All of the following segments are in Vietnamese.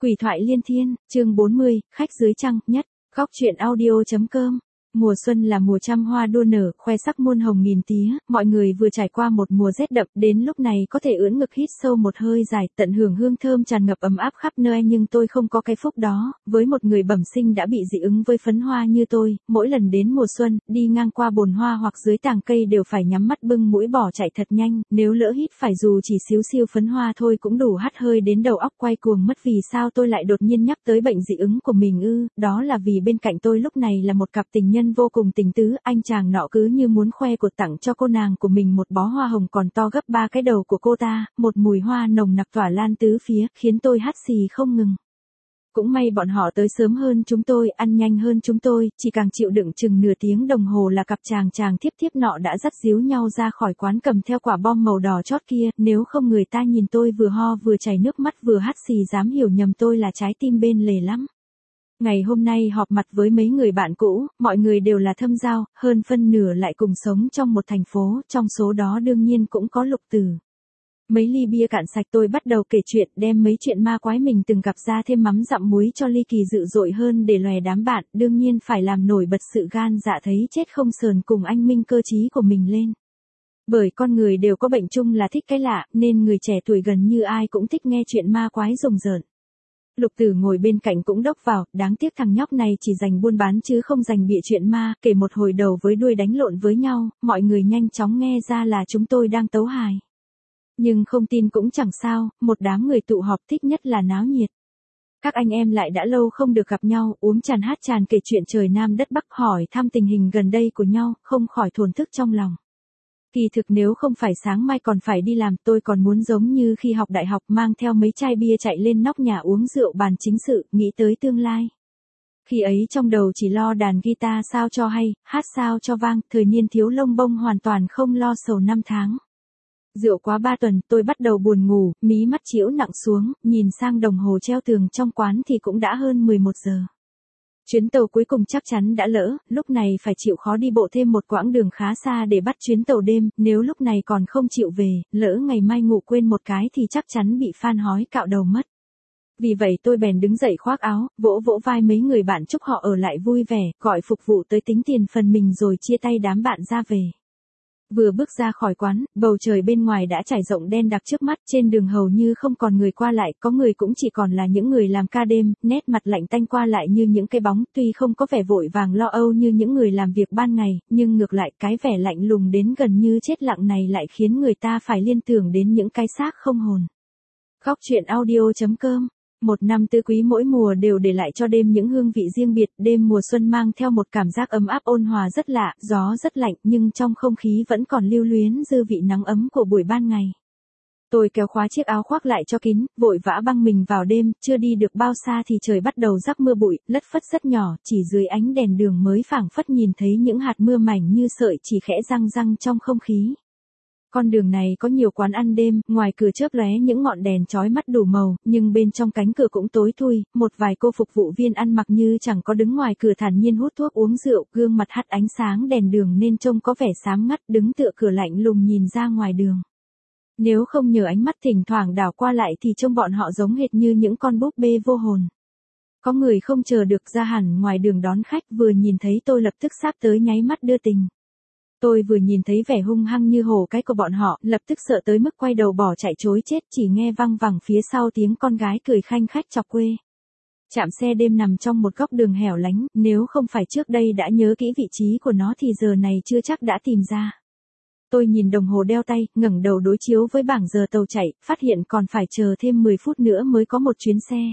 Quỷ thoại liên thiên, chương 40, khách dưới trăng, nhất, góc truyện audio.com. Mùa xuân là mùa trăm hoa đua nở, khoe sắc muôn hồng nghìn tía, mọi người vừa trải qua một mùa rét đậm, đến lúc này có thể ưỡn ngực hít sâu một hơi dài, tận hưởng hương thơm tràn ngập ấm áp khắp nơi, nhưng tôi không có cái phúc đó, với một người bẩm sinh đã bị dị ứng với phấn hoa như tôi, mỗi lần đến mùa xuân, đi ngang qua bồn hoa hoặc dưới tàng cây đều phải nhắm mắt bưng mũi bỏ chạy thật nhanh, nếu lỡ hít phải dù chỉ xíu xiu phấn hoa thôi cũng đủ hắt hơi đến đầu óc quay cuồng mất. Vì sao tôi lại đột nhiên nhắc tới bệnh dị ứng của mình ư? Đó là vì bên cạnh tôi lúc này là một cặp tình nhân vô cùng tình tứ, anh chàng nọ cứ như muốn khoe cột tặng cho cô nàng của mình một bó hoa hồng còn to gấp 3 cái đầu của cô ta, một mùi hoa nồng nặc tỏa lan tứ phía, khiến tôi hắt xì không ngừng. Cũng may bọn họ tới sớm hơn chúng tôi, ăn nhanh hơn chúng tôi, chỉ càng chịu đựng chừng nửa tiếng đồng hồ là cặp chàng thiếp thiếp nọ đã dắt díu nhau ra khỏi quán cầm theo quả bom màu đỏ chót kia, nếu không người ta nhìn tôi vừa ho vừa chảy nước mắt vừa hắt xì dám hiểu nhầm tôi là trái tim bên lề lắm. Ngày hôm nay họp mặt với mấy người bạn cũ, mọi người đều là thâm giao, hơn phân nửa lại cùng sống trong một thành phố, trong số đó đương nhiên cũng có Lục Tử. Mấy ly bia cạn sạch tôi bắt đầu kể chuyện, đem mấy chuyện ma quái mình từng gặp ra thêm mắm dặm muối cho ly kỳ dữ dội hơn để lòe đám bạn, đương nhiên phải làm nổi bật sự gan dạ thấy chết không sờn cùng anh minh cơ trí của mình lên. Bởi con người đều có bệnh chung là thích cái lạ, nên người trẻ tuổi gần như ai cũng thích nghe chuyện ma quái rùng rợn. Lục Tử ngồi bên cạnh cũng đốc vào, đáng tiếc thằng nhóc này chỉ dành buôn bán chứ không dành bịa chuyện ma, kể một hồi đầu với đuôi đánh lộn với nhau, mọi người nhanh chóng nghe ra là chúng tôi đang tấu hài. Nhưng không tin cũng chẳng sao, một đám người tụ họp thích nhất là náo nhiệt. Các anh em lại đã lâu không được gặp nhau, uống tràn hát tràn kể chuyện trời Nam đất Bắc, hỏi thăm tình hình gần đây của nhau, không khỏi thổn thức trong lòng. Kỳ thực nếu không phải sáng mai còn phải đi làm, tôi còn muốn giống như khi học đại học mang theo mấy chai bia chạy lên nóc nhà uống rượu bàn chính sự, nghĩ tới tương lai. Khi ấy trong đầu chỉ lo đàn guitar sao cho hay, hát sao cho vang, thời niên thiếu lông bông hoàn toàn không lo sầu năm tháng. Rượu quá 3 tuần, tôi bắt đầu buồn ngủ, mí mắt chĩu nặng xuống, nhìn sang đồng hồ treo tường trong quán thì cũng đã hơn 11 giờ. Chuyến tàu cuối cùng chắc chắn đã lỡ, lúc này phải chịu khó đi bộ thêm một quãng đường khá xa để bắt chuyến tàu đêm, nếu lúc này còn không chịu về, lỡ ngày mai ngủ quên một cái thì chắc chắn bị fan hói cạo đầu mất. Vì vậy tôi bèn đứng dậy khoác áo, vỗ vỗ vai mấy người bạn chúc họ ở lại vui vẻ, gọi phục vụ tới tính tiền phần mình rồi chia tay đám bạn ra về. Vừa bước ra khỏi quán, bầu trời bên ngoài đã trải rộng đen đặc trước mắt, trên đường hầu như không còn người qua lại, có người cũng chỉ còn là những người làm ca đêm, nét mặt lạnh tanh qua lại như những cái bóng, tuy không có vẻ vội vàng lo âu như những người làm việc ban ngày, nhưng ngược lại cái vẻ lạnh lùng đến gần như chết lặng này lại khiến người ta phải liên tưởng đến những cái xác không hồn. Góc truyện audio.com. Một năm tứ quý mỗi mùa đều để lại cho đêm những hương vị riêng biệt, đêm mùa xuân mang theo một cảm giác ấm áp ôn hòa rất lạ, gió rất lạnh nhưng trong không khí vẫn còn lưu luyến dư vị nắng ấm của buổi ban ngày. Tôi kéo khóa chiếc áo khoác lại cho kín, vội vã băng mình vào đêm, chưa đi được bao xa thì trời bắt đầu rắc mưa bụi, lất phất rất nhỏ, chỉ dưới ánh đèn đường mới phảng phất nhìn thấy những hạt mưa mảnh như sợi chỉ khẽ răng răng trong không khí. Con đường này có nhiều quán ăn đêm, ngoài cửa chớp lóe những ngọn đèn chói mắt đủ màu, nhưng bên trong cánh cửa cũng tối thui, một vài cô phục vụ viên ăn mặc như chẳng có đứng ngoài cửa thản nhiên hút thuốc uống rượu, gương mặt hắt ánh sáng đèn đường nên trông có vẻ xám ngắt, đứng tựa cửa lạnh lùng nhìn ra ngoài đường. Nếu không nhờ ánh mắt thỉnh thoảng đảo qua lại thì trông bọn họ giống hệt như những con búp bê vô hồn. Có người không chờ được ra hẳn ngoài đường đón khách, vừa nhìn thấy tôi lập tức sáp tới nháy mắt đưa tình. Tôi vừa nhìn thấy vẻ hung hăng như hổ cái của bọn họ, lập tức sợ tới mức quay đầu bỏ chạy trối chết, chỉ nghe văng vẳng phía sau tiếng con gái cười khanh khách chọc quê. Trạm xe đêm nằm trong một góc đường hẻo lánh, nếu không phải trước đây đã nhớ kỹ vị trí của nó thì giờ này chưa chắc đã tìm ra. Tôi nhìn đồng hồ đeo tay, ngẩng đầu đối chiếu với bảng giờ tàu chạy, phát hiện còn phải chờ thêm 10 phút nữa mới có một chuyến xe.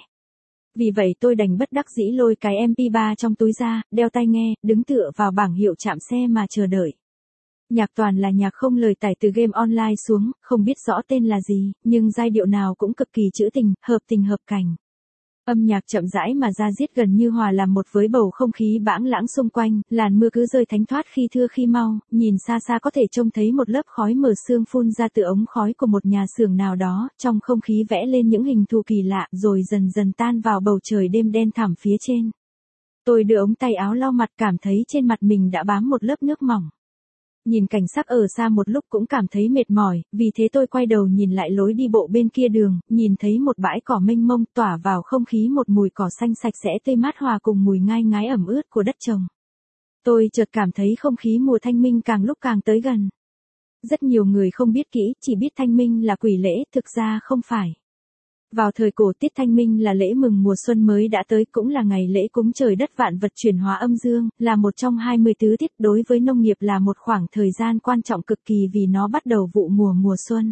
Vì vậy tôi đành bất đắc dĩ lôi cái MP3 trong túi ra, đeo tai nghe, đứng tựa vào bảng hiệu trạm xe mà chờ đợi. Nhạc toàn là nhạc không lời tải từ game online xuống, không biết rõ tên là gì, nhưng giai điệu nào cũng cực kỳ trữ tình hợp cảnh. Âm nhạc chậm rãi mà da diết gần như hòa làm một với bầu không khí bãng lãng xung quanh, làn mưa cứ rơi thánh thoát khi thưa khi mau, nhìn xa xa có thể trông thấy một lớp khói mờ sương phun ra từ ống khói của một nhà xưởng nào đó, trong không khí vẽ lên những hình thù kỳ lạ rồi dần dần tan vào bầu trời đêm đen thẳm phía trên. Tôi đưa ống tay áo lau mặt cảm thấy trên mặt mình đã bám một lớp nước mỏng. Nhìn cảnh sắc ở xa một lúc cũng cảm thấy mệt mỏi, vì thế tôi quay đầu nhìn lại lối đi bộ bên kia đường, nhìn thấy một bãi cỏ mênh mông tỏa vào không khí một mùi cỏ xanh sạch sẽ tươi mát hòa cùng mùi ngai ngái ẩm ướt của đất trồng. Tôi chợt cảm thấy không khí mùa thanh minh càng lúc càng tới gần. Rất nhiều người không biết kỹ, chỉ biết thanh minh là quỷ lễ, thực ra không phải. Vào thời cổ tiết thanh minh là lễ mừng mùa xuân mới đã tới, cũng là ngày lễ cúng trời đất vạn vật chuyển hóa âm dương, là một trong 20 tứ tiết, đối với nông nghiệp là một khoảng thời gian quan trọng cực kỳ vì nó bắt đầu vụ mùa xuân.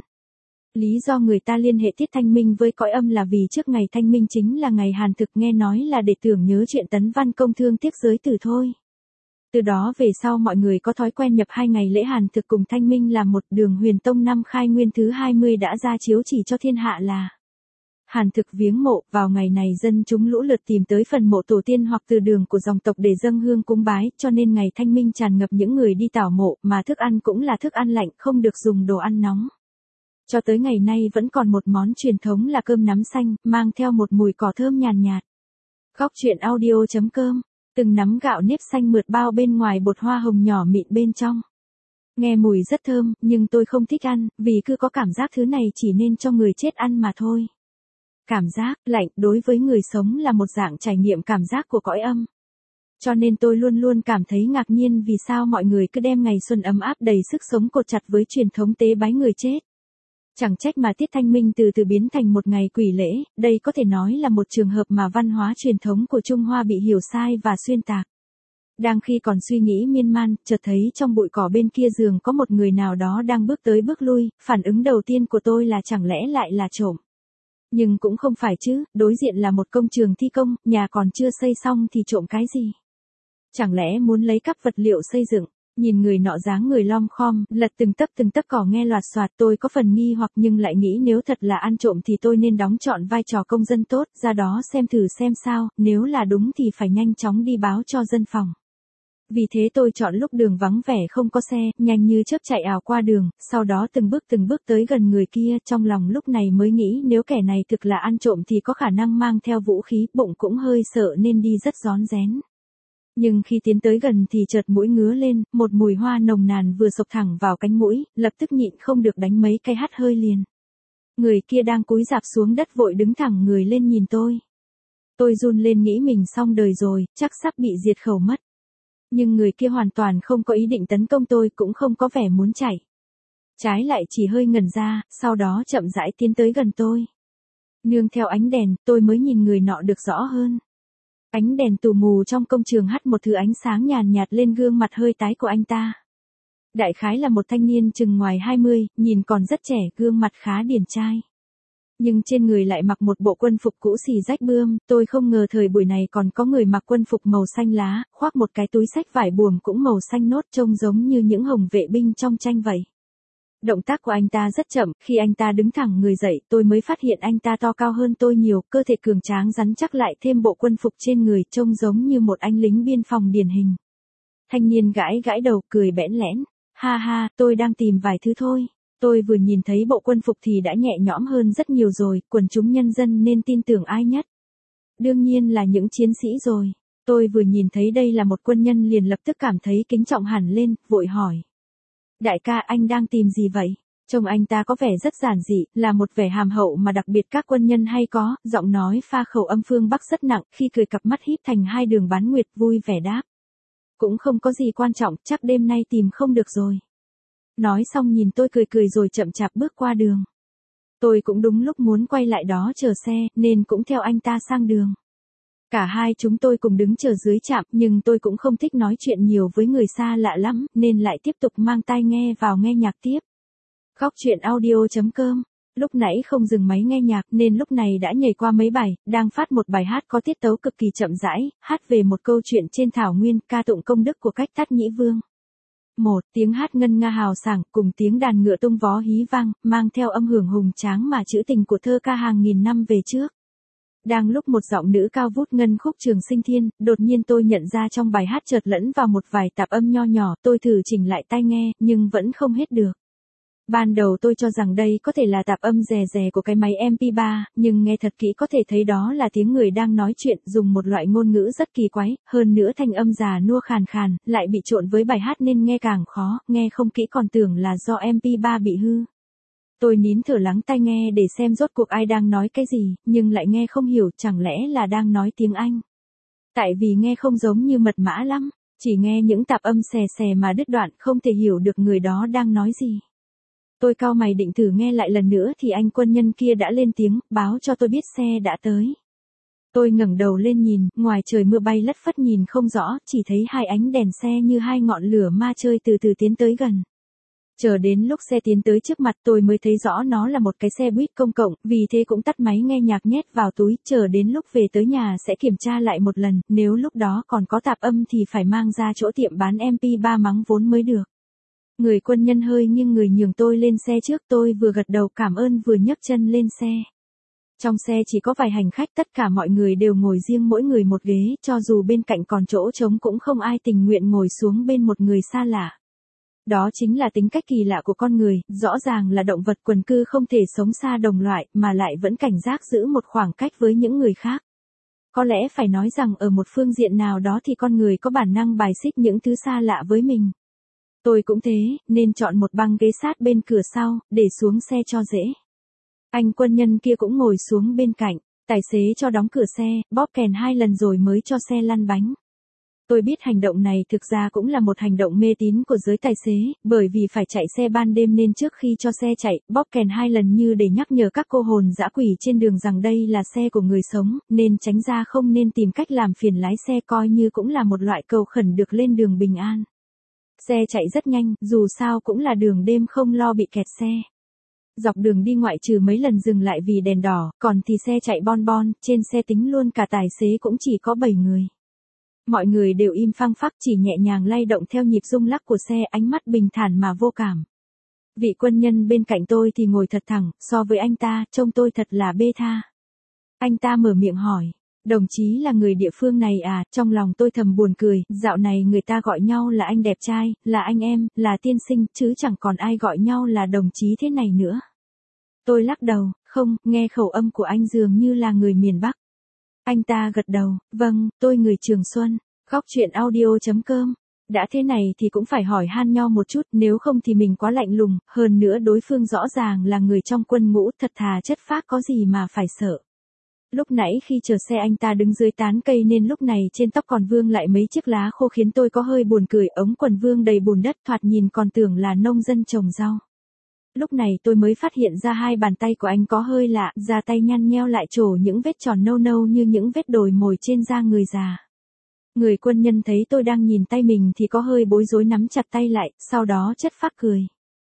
Lý do người ta liên hệ tiết thanh minh với cõi âm là vì trước ngày thanh minh chính là ngày hàn thực, nghe nói là để tưởng nhớ chuyện tấn văn công thương tiếc giới tử thôi. Từ đó về sau mọi người có thói quen nhập hai ngày lễ hàn thực cùng thanh minh làm một. Đường Huyền Tông năm Khai Nguyên thứ 20 đã ra chiếu chỉ cho thiên hạ là hàn thực viếng mộ. Vào ngày này dân chúng lũ lượt tìm tới phần mộ tổ tiên hoặc từ đường của dòng tộc để dâng hương cúng bái, cho nên ngày thanh minh tràn ngập những người đi tảo mộ, mà thức ăn cũng là thức ăn lạnh, không được dùng đồ ăn nóng. Cho tới ngày nay vẫn còn một món truyền thống là cơm nắm xanh, mang theo một mùi cỏ thơm nhàn nhạt. Góc truyện audio.com. Từng nắm gạo nếp xanh mượt bao bên ngoài, bột hoa hồng nhỏ mịn bên trong. Nghe mùi rất thơm, nhưng tôi không thích ăn, vì cứ có cảm giác thứ này chỉ nên cho người chết ăn mà thôi. Cảm giác lạnh đối với người sống là một dạng trải nghiệm cảm giác của cõi âm. Cho nên tôi luôn luôn cảm thấy ngạc nhiên vì sao mọi người cứ đem ngày xuân ấm áp đầy sức sống cột chặt với truyền thống tế bái người chết. Chẳng trách mà tiết thanh minh từ từ biến thành một ngày quỷ lễ, đây có thể nói là một trường hợp mà văn hóa truyền thống của Trung Hoa bị hiểu sai và xuyên tạc. Đang khi còn suy nghĩ miên man, chợt thấy trong bụi cỏ bên kia giường có một người nào đó đang bước tới bước lui, phản ứng đầu tiên của tôi là chẳng lẽ lại là trộm. Nhưng cũng không phải chứ, đối diện là một công trường thi công, nhà còn chưa xây xong thì trộm cái gì? Chẳng lẽ muốn lấy cắp vật liệu xây dựng? Nhìn người nọ dáng người lom khom, lật từng tấc cỏ nghe loạt soạt, tôi có phần nghi hoặc nhưng lại nghĩ nếu thật là ăn trộm thì tôi nên đóng trọn vai trò công dân tốt, ra đó xem thử xem sao, nếu là đúng thì phải nhanh chóng đi báo cho dân phòng. Vì thế tôi chọn lúc đường vắng vẻ không có xe, nhanh như chớp chạy ào qua đường, sau đó từng bước tới gần người kia, trong lòng lúc này mới nghĩ nếu kẻ này thực là ăn trộm thì có khả năng mang theo vũ khí, bụng cũng hơi sợ nên đi rất rón rén. Nhưng khi tiến tới gần thì chợt mũi ngứa lên, một mùi hoa nồng nàn vừa xộc thẳng vào cánh mũi, lập tức nhịn không được đánh mấy cái hắt hơi liền. Người kia đang cúi rạp xuống đất vội đứng thẳng người lên nhìn tôi. Tôi run lên nghĩ mình xong đời rồi, chắc sắp bị diệt khẩu mất. Nhưng người kia hoàn toàn không có ý định tấn công tôi, cũng không có vẻ muốn chạy. Trái lại chỉ hơi ngẩn ra, sau đó chậm rãi tiến tới gần tôi. Nương theo ánh đèn, tôi mới nhìn người nọ được rõ hơn. Ánh đèn tù mù trong công trường hắt một thứ ánh sáng nhàn nhạt lên gương mặt hơi tái của anh ta. Đại khái là một thanh niên chừng ngoài 20, nhìn còn rất trẻ, gương mặt khá điển trai. Nhưng trên người lại mặc một bộ quân phục cũ xì rách bươm, tôi không ngờ thời buổi này còn có người mặc quân phục màu xanh lá, khoác một cái túi xách vải buồm cũng màu xanh nốt, trông giống như những hồng vệ binh trong tranh vậy. Động tác của anh ta rất chậm, khi anh ta đứng thẳng người dậy, tôi mới phát hiện anh ta to cao hơn tôi nhiều, cơ thể cường tráng rắn chắc lại thêm bộ quân phục trên người, trông giống như một anh lính biên phòng điển hình. Thanh niên gãi đầu, cười bẽn lẽn, ha ha, tôi đang tìm vài thứ thôi. Tôi vừa nhìn thấy bộ quân phục thì đã nhẹ nhõm hơn rất nhiều rồi, quần chúng nhân dân nên tin tưởng ai nhất? Đương nhiên là những chiến sĩ rồi. Tôi vừa nhìn thấy đây là một quân nhân liền lập tức cảm thấy kính trọng hẳn lên, vội hỏi. Đại ca, anh đang tìm gì vậy? Trông anh ta có vẻ rất giản dị, là một vẻ hàm hậu mà đặc biệt các quân nhân hay có, giọng nói pha khẩu âm phương Bắc rất nặng, khi cười cặp mắt híp thành hai đường bán nguyệt, vui vẻ đáp. Cũng không có gì quan trọng, chắc đêm nay tìm không được rồi. Nói xong nhìn tôi cười rồi chậm chạp bước qua đường. Tôi cũng đúng lúc muốn quay lại đó chờ xe, nên cũng theo anh ta sang đường. Cả hai chúng tôi cùng đứng chờ dưới trạm, nhưng tôi cũng không thích nói chuyện nhiều với người xa lạ lắm, nên lại tiếp tục mang tai nghe vào nghe nhạc tiếp. Góc truyện audio.com. Lúc nãy không dừng máy nghe nhạc nên lúc này đã nhảy qua mấy bài, đang phát một bài hát có tiết tấu cực kỳ chậm rãi, hát về một câu chuyện trên thảo nguyên, ca tụng công đức của Cách Thắt Nhĩ Vương. Một tiếng hát ngân nga hào sảng cùng tiếng đàn ngựa tung vó hí vang, mang theo âm hưởng hùng tráng mà trữ tình của thơ ca hàng nghìn năm về trước. Đang lúc một giọng nữ cao vút ngân khúc Trường Sinh Thiên, đột nhiên tôi nhận ra trong bài hát chợt lẫn vào một vài tạp âm nho nhỏ, tôi thử chỉnh lại tai nghe, nhưng vẫn không hết được. Ban đầu tôi cho rằng đây có thể là tạp âm rè rè của cái máy MP3, nhưng nghe thật kỹ có thể thấy đó là tiếng người đang nói chuyện dùng một loại ngôn ngữ rất kỳ quái, hơn nữa thanh âm già nua khàn khàn, lại bị trộn với bài hát nên nghe càng khó, nghe không kỹ còn tưởng là do MP3 bị hư. Tôi nín thở lắng tai nghe để xem rốt cuộc ai đang nói cái gì, nhưng lại nghe không hiểu, chẳng lẽ là đang nói tiếng Anh. Tại vì nghe không giống như mật mã lắm, chỉ nghe những tạp âm xè xè mà đứt đoạn, không thể hiểu được người đó đang nói gì. Tôi cau mày định thử nghe lại lần nữa thì anh quân nhân kia đã lên tiếng, báo cho tôi biết xe đã tới. Tôi ngẩng đầu lên nhìn, ngoài trời mưa bay lất phất nhìn không rõ, chỉ thấy hai ánh đèn xe như hai ngọn lửa ma chơi từ từ tiến tới gần. Chờ đến lúc xe tiến tới trước mặt tôi mới thấy rõ nó là một cái xe buýt công cộng, vì thế cũng tắt máy nghe nhạc nhét vào túi, chờ đến lúc về tới nhà sẽ kiểm tra lại một lần, nếu lúc đó còn có tạp âm thì phải mang ra chỗ tiệm bán MP3 mắng vốn mới được. Người quân nhân hơi nghiêng người nhường tôi lên xe trước, tôi vừa gật đầu cảm ơn vừa nhấc chân lên xe. Trong xe chỉ có vài hành khách, tất cả mọi người đều ngồi riêng mỗi người một ghế, cho dù bên cạnh còn chỗ trống cũng không ai tình nguyện ngồi xuống bên một người xa lạ. Đó chính là tính cách kỳ lạ của con người, rõ ràng là động vật quần cư không thể sống xa đồng loại, mà lại vẫn cảnh giác giữ một khoảng cách với những người khác. Có lẽ phải nói rằng ở một phương diện nào đó thì con người có bản năng bài xích những thứ xa lạ với mình. Tôi cũng thế, nên chọn một băng ghế sát bên cửa sau, để xuống xe cho dễ. Anh quân nhân kia cũng ngồi xuống bên cạnh, tài xế cho đóng cửa xe, bóp kèn 2 lần rồi mới cho xe lăn bánh. Tôi biết hành động này thực ra cũng là một hành động mê tín của giới tài xế, bởi vì phải chạy xe ban đêm nên trước khi cho xe chạy, bóp kèn 2 lần như để nhắc nhở các cô hồn dã quỷ trên đường rằng đây là xe của người sống, nên tránh ra không nên tìm cách làm phiền lái xe, coi như cũng là một loại cầu khẩn được lên đường bình an. Xe chạy rất nhanh, dù sao cũng là đường đêm không lo bị kẹt xe. Dọc đường đi ngoại trừ mấy lần dừng lại vì đèn đỏ, còn thì xe chạy bon bon, trên xe tính luôn cả tài xế cũng chỉ có 7 người. Mọi người đều im phăng phắc, chỉ nhẹ nhàng lay động theo nhịp rung lắc của xe, ánh mắt bình thản mà vô cảm. Vị quân nhân bên cạnh tôi thì ngồi thật thẳng, so với anh ta, trông tôi thật là bê tha. Anh ta mở miệng hỏi, đồng chí là người địa phương này à? Trong lòng tôi thầm buồn cười, dạo này người ta gọi nhau là anh đẹp trai, là anh em, là tiên sinh, chứ chẳng còn ai gọi nhau là đồng chí thế này nữa. Tôi lắc đầu, không, nghe khẩu âm của anh dường như là người miền Bắc. Anh ta gật đầu, vâng, tôi người Trường Xuân. Góc chuyện audio.com. Đã thế này thì cũng phải hỏi han nhau một chút, nếu không thì mình quá lạnh lùng, hơn nữa đối phương rõ ràng là người trong quân ngũ, thật thà chất phác, có gì mà phải sợ. Lúc nãy khi chờ xe anh ta đứng dưới tán cây nên lúc này trên tóc còn vương lại mấy chiếc lá khô khiến tôi có hơi buồn cười, ống quần vương đầy bùn đất, thoạt nhìn còn tưởng là nông dân trồng rau. Lúc này tôi mới phát hiện ra hai bàn tay của anh có hơi lạ, da tay nhăn nheo lại trổ những vết tròn nâu nâu như những vết đồi mồi trên da người già. Người quân nhân thấy tôi đang nhìn tay mình thì có hơi bối rối nắm chặt tay lại, sau đó chất phác cười.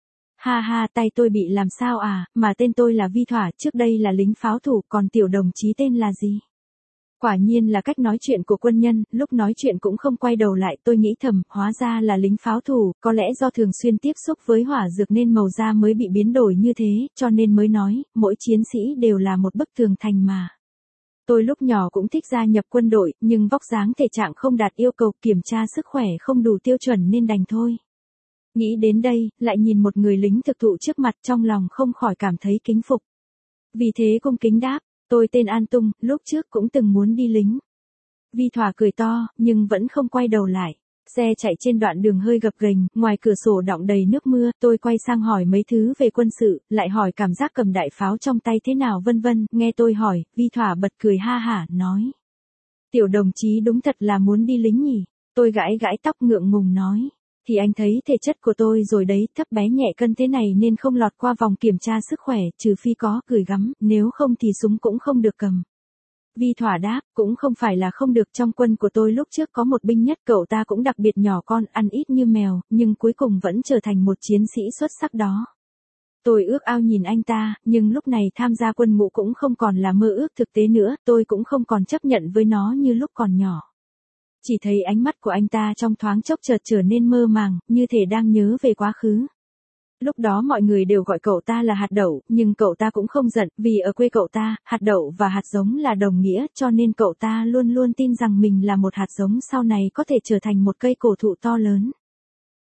Ha ha, tay tôi bị làm sao à, mà tên tôi là Vi Thỏa, trước đây là lính pháo thủ, còn tiểu đồng chí tên là gì? Quả nhiên là cách nói chuyện của quân nhân, lúc nói chuyện cũng không quay đầu lại, tôi nghĩ thầm, hóa ra là lính pháo thủ, có lẽ do thường xuyên tiếp xúc với hỏa dược nên màu da mới bị biến đổi như thế, cho nên mới nói, mỗi chiến sĩ đều là một bức tường thành mà. Tôi lúc nhỏ cũng thích gia nhập quân đội, nhưng vóc dáng thể trạng không đạt yêu cầu, kiểm tra sức khỏe không đủ tiêu chuẩn nên đành thôi. Nghĩ đến đây, lại nhìn một người lính thực thụ trước mặt, trong lòng không khỏi cảm thấy kính phục. Vì thế cung kính đáp, tôi tên An Tung, lúc trước cũng từng muốn đi lính. Vi Thỏa cười to, nhưng vẫn không quay đầu lại. Xe chạy trên đoạn đường hơi gập ghềnh, ngoài cửa sổ đọng đầy nước mưa, tôi quay sang hỏi mấy thứ về quân sự, lại hỏi cảm giác cầm đại pháo trong tay thế nào vân vân, nghe tôi hỏi, Vi Thỏa bật cười ha hả, nói. Tiểu đồng chí đúng thật là muốn đi lính nhỉ? Tôi gãi gãi tóc ngượng ngùng nói. Thì anh thấy thể chất của tôi rồi đấy, thấp bé nhẹ cân thế này nên không lọt qua vòng kiểm tra sức khỏe, trừ phi có gửi gắm, nếu không thì súng cũng không được cầm. Vi Thỏa đáp, cũng không phải là không được, trong quân của tôi lúc trước có một binh nhất, cậu ta cũng đặc biệt nhỏ con, ăn ít như mèo, nhưng cuối cùng vẫn trở thành một chiến sĩ xuất sắc đó. Tôi ước ao nhìn anh ta, nhưng lúc này tham gia quân ngũ cũng không còn là mơ ước thực tế nữa, tôi cũng không còn chấp nhận với nó như lúc còn nhỏ. Chỉ thấy ánh mắt của anh ta trong thoáng chốc chợt trở nên mơ màng, như thể đang nhớ về quá khứ. Lúc đó mọi người đều gọi cậu ta là hạt đậu, nhưng cậu ta cũng không giận, vì ở quê cậu ta, hạt đậu và hạt giống là đồng nghĩa, cho nên cậu ta luôn luôn tin rằng mình là một hạt giống sau này có thể trở thành một cây cổ thụ to lớn.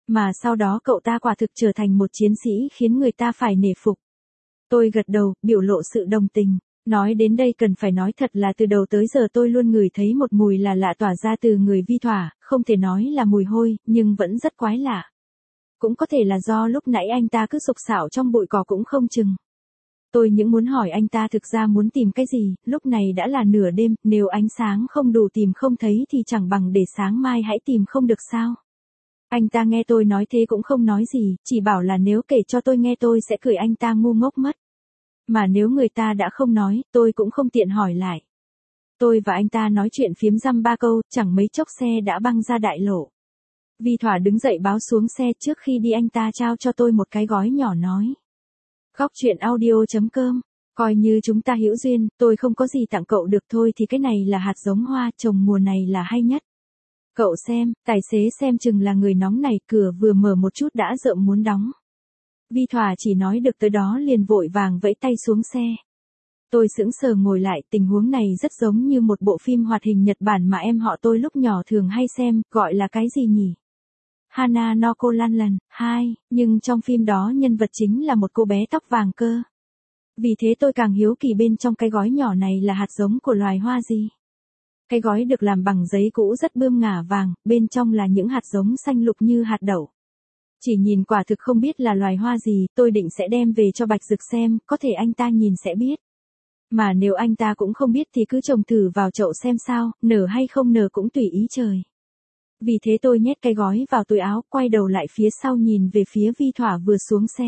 Mà sau đó cậu ta quả thực trở thành một chiến sĩ khiến người ta phải nể phục. Tôi gật đầu, biểu lộ sự đồng tình. Nói đến đây cần phải nói thật là từ đầu tới giờ tôi luôn ngửi thấy một mùi là lạ tỏa ra từ người Vi Thỏa, không thể nói là mùi hôi, nhưng vẫn rất quái lạ. Cũng có thể là do lúc nãy anh ta cứ sục sạo trong bụi cỏ cũng không chừng. Tôi những muốn hỏi anh ta thực ra muốn tìm cái gì, lúc này đã là nửa đêm, nếu ánh sáng không đủ tìm không thấy thì chẳng bằng để sáng mai hãy tìm không được sao. Anh ta nghe tôi nói thế cũng không nói gì, chỉ bảo là nếu kể cho tôi nghe tôi sẽ cười anh ta ngu ngốc mất. Mà nếu người ta đã không nói, tôi cũng không tiện hỏi lại. Tôi và anh ta nói chuyện phiếm dăm ba câu, chẳng mấy chốc xe đã băng ra đại lộ. Vi Thỏa đứng dậy báo xuống xe, trước khi đi anh ta trao cho tôi một cái gói nhỏ nói. Góc truyện audio.com, coi như chúng ta hữu duyên, tôi không có gì tặng cậu được thôi thì cái này là hạt giống hoa trồng mùa này là hay nhất. Cậu xem, tài xế xem chừng là người nóng này, cửa vừa mở một chút đã rợm muốn đóng. Vi Thỏa chỉ nói được tới đó liền vội vàng vẫy tay xuống xe. Tôi sững sờ ngồi lại, tình huống này rất giống như một bộ phim hoạt hình Nhật Bản mà em họ tôi lúc nhỏ thường hay xem, gọi là cái gì nhỉ? Hana no Kolanlan 2, nhưng trong phim đó nhân vật chính là một cô bé tóc vàng cơ. Vì thế tôi càng hiếu kỳ bên trong cái gói nhỏ này là hạt giống của loài hoa gì. Cái gói được làm bằng giấy cũ rất bươm ngả vàng, bên trong là những hạt giống xanh lục như hạt đậu. Chỉ nhìn quả thực không biết là loài hoa gì, tôi định sẽ đem về cho Bạch Dực xem, có thể anh ta nhìn sẽ biết. Mà nếu anh ta cũng không biết thì cứ trồng thử vào chậu xem sao, nở hay không nở cũng tùy ý trời. Vì thế tôi nhét cái gói vào túi áo, quay đầu lại phía sau nhìn về phía Vi Thỏa vừa xuống xe.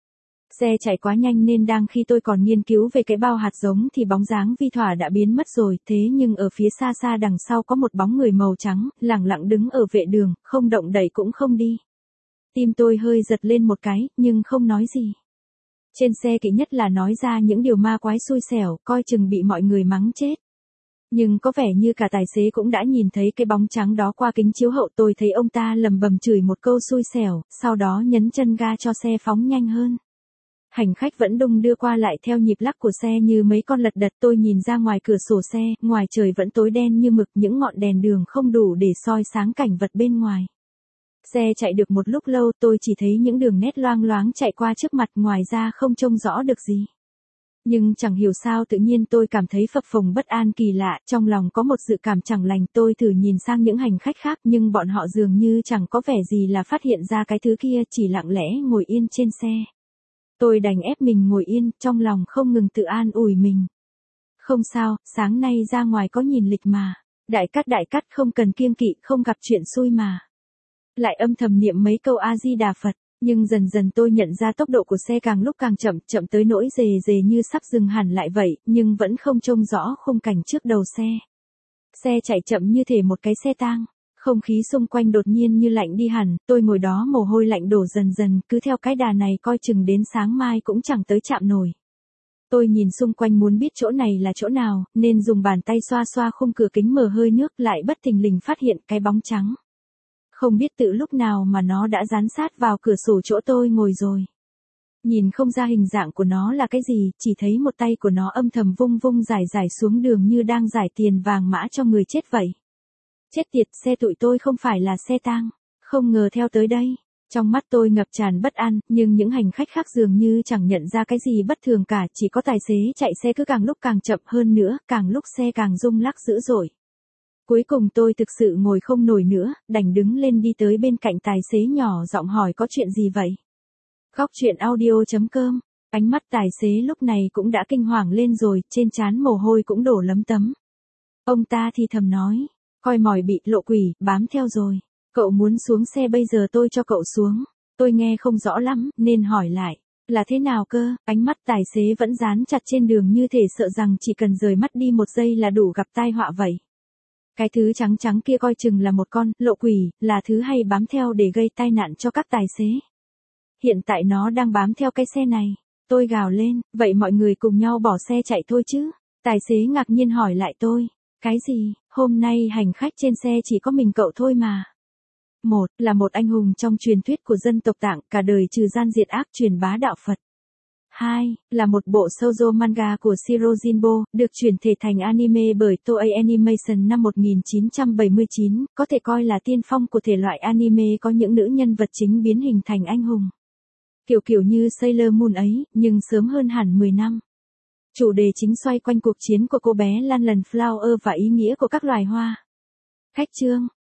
Xe chạy quá nhanh nên đang khi tôi còn nghiên cứu về cái bao hạt giống thì bóng dáng Vi Thỏa đã biến mất rồi, thế nhưng ở phía xa xa đằng sau có một bóng người màu trắng, lẳng lặng đứng ở vệ đường, không động đậy cũng không đi. Tim tôi hơi giật lên một cái, nhưng không nói gì. Trên xe kỹ nhất là nói ra những điều ma quái xui xẻo, coi chừng bị mọi người mắng chết. Nhưng có vẻ như cả tài xế cũng đã nhìn thấy cái bóng trắng đó qua kính chiếu hậu, tôi thấy ông ta lầm bầm chửi một câu xui xẻo, sau đó nhấn chân ga cho xe phóng nhanh hơn. Hành khách vẫn đung đưa qua lại theo nhịp lắc của xe như mấy con lật đật. Tôi nhìn ra ngoài cửa sổ xe, ngoài trời vẫn tối đen như mực, những ngọn đèn đường không đủ để soi sáng cảnh vật bên ngoài. Xe chạy được một lúc lâu tôi chỉ thấy những đường nét loang loáng chạy qua trước mặt, ngoài ra không trông rõ được gì. Nhưng chẳng hiểu sao tự nhiên tôi cảm thấy phập phồng bất an kỳ lạ, trong lòng có một dự cảm chẳng lành. Tôi thử nhìn sang những hành khách khác nhưng bọn họ dường như chẳng có vẻ gì là phát hiện ra cái thứ kia, chỉ lặng lẽ ngồi yên trên xe. Tôi đành ép mình ngồi yên, trong lòng không ngừng tự an ủi mình. Không sao, sáng nay ra ngoài có nhìn lịch mà. Đại cát không cần kiêng kỵ, không gặp chuyện xui mà. Lại âm thầm niệm mấy câu A-di-đà Phật, nhưng dần dần tôi nhận ra tốc độ của xe càng lúc càng chậm, chậm tới nỗi rề rề như sắp dừng hẳn lại vậy, nhưng vẫn không trông rõ khung cảnh trước đầu xe. Xe chạy chậm như thể một cái xe tang, không khí xung quanh đột nhiên như lạnh đi hẳn, tôi ngồi đó mồ hôi lạnh đổ dần dần, cứ theo cái đà này coi chừng đến sáng mai cũng chẳng tới chạm nổi. Tôi nhìn xung quanh muốn biết chỗ này là chỗ nào, nên dùng bàn tay xoa xoa khung cửa kính mở hơi nước, lại bất thình lình phát hiện cái bóng trắng. Không biết từ lúc nào mà nó đã dán sát vào cửa sổ chỗ tôi ngồi rồi. Nhìn không ra hình dạng của nó là cái gì, chỉ thấy một tay của nó âm thầm vung vung rải xuống đường như đang giải tiền vàng mã cho người chết vậy. Chết tiệt, xe tụi tôi không phải là xe tang, không ngờ theo tới đây. Trong mắt tôi ngập tràn bất an, nhưng những hành khách khác dường như chẳng nhận ra cái gì bất thường cả, chỉ có tài xế chạy xe cứ càng lúc càng chậm hơn nữa, càng lúc xe càng rung lắc dữ dội. Cuối cùng tôi thực sự ngồi không nổi nữa, đành đứng lên đi tới bên cạnh tài xế nhỏ giọng hỏi có chuyện gì vậy. Góc truyện audio.com, ánh mắt tài xế lúc này cũng đã kinh hoàng lên rồi, trên trán mồ hôi cũng đổ lấm tấm. Ông ta thì thầm nói, coi mỏi bị lộ quỷ, bám theo rồi. Cậu muốn xuống xe bây giờ tôi cho cậu xuống. Tôi nghe không rõ lắm, nên hỏi lại, là thế nào cơ, ánh mắt tài xế vẫn dán chặt trên đường như thể sợ rằng chỉ cần rời mắt đi một giây là đủ gặp tai họa vậy. Cái thứ trắng trắng kia coi chừng là một con lộ quỷ, là thứ hay bám theo để gây tai nạn cho các tài xế. Hiện tại nó đang bám theo cái xe này. Tôi gào lên, vậy mọi người cùng nhau bỏ xe chạy thôi chứ. Tài xế ngạc nhiên hỏi lại tôi, cái gì, hôm nay hành khách trên xe chỉ có mình cậu thôi mà. Một là một anh hùng trong truyền thuyết của dân tộc Tạng, cả đời trừ gian diệt ác truyền bá đạo Phật. 2. Là một bộ shoujo manga của Shiro Jinbo, được chuyển thể thành anime bởi Toei Animation năm 1979, có thể coi là tiên phong của thể loại anime có những nữ nhân vật chính biến hình thành anh hùng. Kiểu như Sailor Moon ấy, nhưng sớm hơn hẳn 10 năm. Chủ đề chính xoay quanh cuộc chiến của cô bé Lan lần Flower và ý nghĩa của các loài hoa. Khách chương.